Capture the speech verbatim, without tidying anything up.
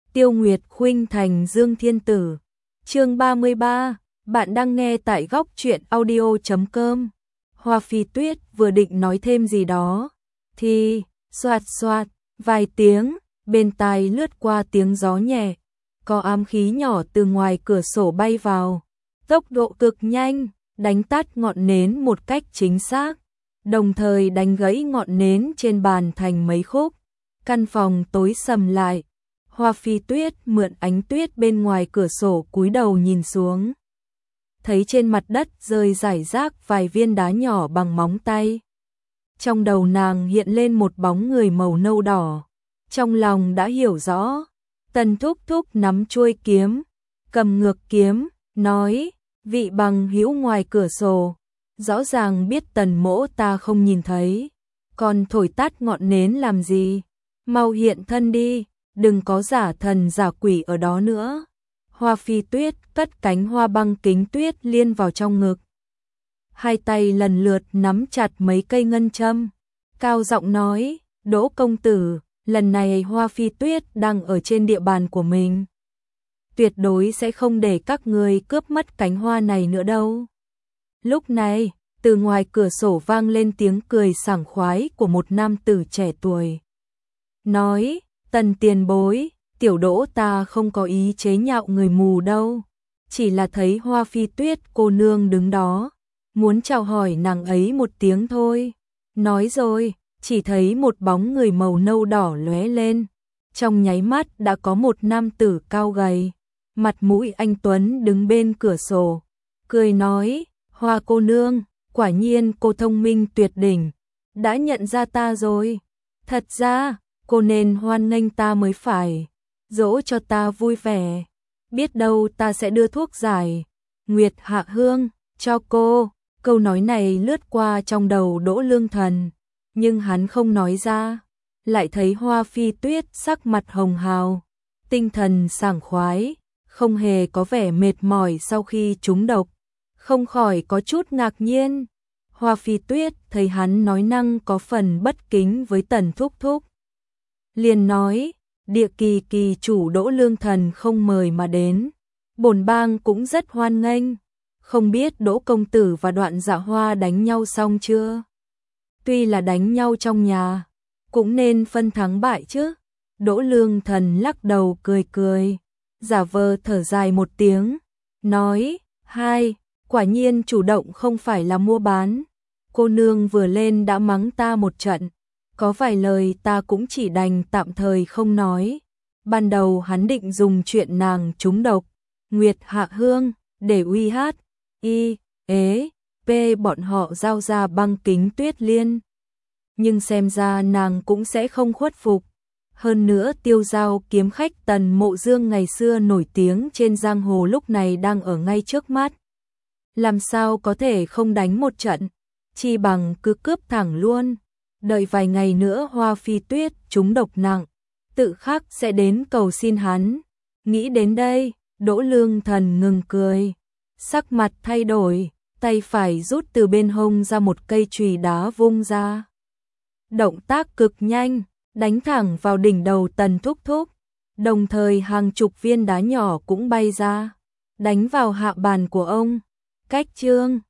Tiêu Nguyệt khuynh thành Dương Thiên Tử. Chương ba mươi ba, bạn đang nghe tại góc truyện audio chấm com. Hoa Phi Tuyết vừa định nói thêm gì đó thì xoạt xoạt vài tiếng, bên tai lướt qua tiếng gió nhẹ, có ám khí nhỏ từ ngoài cửa sổ bay vào, tốc độ cực nhanh, đánh tắt ngọn nến một cách chính xác, đồng thời đánh gãy ngọn nến trên bàn thành mấy khúc. Căn phòng tối sầm lại. Hoa Phi Tuyết mượn ánh tuyết bên ngoài cửa sổ cúi đầu nhìn xuống, thấy trên mặt đất rơi rải rác vài viên đá nhỏ bằng móng tay. Trong đầu nàng hiện lên một bóng người màu nâu đỏ, trong lòng đã hiểu rõ. Tần Thúc Thúc nắm chuôi kiếm, cầm ngược kiếm, nói: vị bằng hữu ngoài cửa sổ, rõ ràng biết Tần mỗ ta không nhìn thấy, còn thổi tắt ngọn nến làm gì? Mau hiện thân đi, đừng có giả thần giả quỷ ở đó nữa. Hoa Phi Tuyết cất cánh hoa băng kính tuyết liên vào trong ngực, hai tay lần lượt nắm chặt mấy cây ngân châm, cao giọng nói: Đỗ công tử, lần này Hoa Phi Tuyết đang ở trên địa bàn của mình, tuyệt đối sẽ không để các người cướp mất cánh hoa này nữa đâu. Lúc này, từ ngoài cửa sổ vang lên tiếng cười sảng khoái của một nam tử trẻ tuổi. Nói: Tần tiền bối, tiểu Đỗ ta không có ý chế nhạo người mù đâu, chỉ là thấy Hoa Phi Tuyết cô nương đứng đó, muốn chào hỏi nàng ấy một tiếng thôi. Nói rồi, chỉ thấy một bóng người màu nâu đỏ lóe lên, trong nháy mắt đã có một nam tử cao gầy, mặt mũi anh tuấn đứng bên cửa sổ, cười nói: Hoa cô nương, quả nhiên cô thông minh tuyệt đỉnh, đã nhận ra ta rồi. Thật ra, cô nên hoan nghênh ta mới phải, dỗ cho ta vui vẻ, biết đâu ta sẽ đưa thuốc giải Nguyệt Hạ Hương cho cô. Câu nói này lướt qua trong đầu Đỗ Lương Thần, nhưng hắn không nói ra, lại thấy Hoa Phi Tuyết sắc mặt hồng hào, tinh thần sảng khoái, không hề có vẻ mệt mỏi sau khi trúng độc, không khỏi có chút ngạc nhiên. Hoa Phi Tuyết thấy hắn nói năng có phần bất kính với Tần Thúc Thúc, liền nói: Địa kỳ kỳ chủ Đỗ Lương Thần không mời mà đến, bổn bang cũng rất hoan nghênh. Không biết Đỗ công tử và Đoạn Dạ Hoa đánh nhau xong chưa? Tuy là đánh nhau trong nhà, cũng nên phân thắng bại chứ. Đỗ Lương Thần lắc đầu cười cười, giả vờ thở dài một tiếng, nói: Hai, quả nhiên chủ động không phải là mua bán. Cô nương vừa lên đã mắng ta một trận, có vài lời ta cũng chỉ đành tạm thời không nói. Ban đầu hắn định dùng chuyện nàng trúng độc Nguyệt Hạ Hương để uy hát y ế p bọn họ giao ra băng kính tuyết liên, nhưng xem ra nàng cũng sẽ không khuất phục. Hơn nữa Tiêu Giao kiếm khách Tần Mộ Dương ngày xưa nổi tiếng trên giang hồ lúc này đang ở ngay trước mắt, làm sao có thể không đánh một trận, chi bằng cứ cướp thẳng luôn. Đợi vài ngày nữa Hoa Phi Tuyết trúng độc nặng, tự khắc sẽ đến cầu xin hắn. Nghĩ đến đây, Đỗ Lương Thần ngừng cười, sắc mặt thay đổi, tay phải rút từ bên hông ra một cây chùy đá vung ra. Động tác cực nhanh, đánh thẳng vào đỉnh đầu Tần Thúc Thúc, đồng thời hàng chục viên đá nhỏ cũng bay ra, đánh vào hạ bàn của ông. Cách chương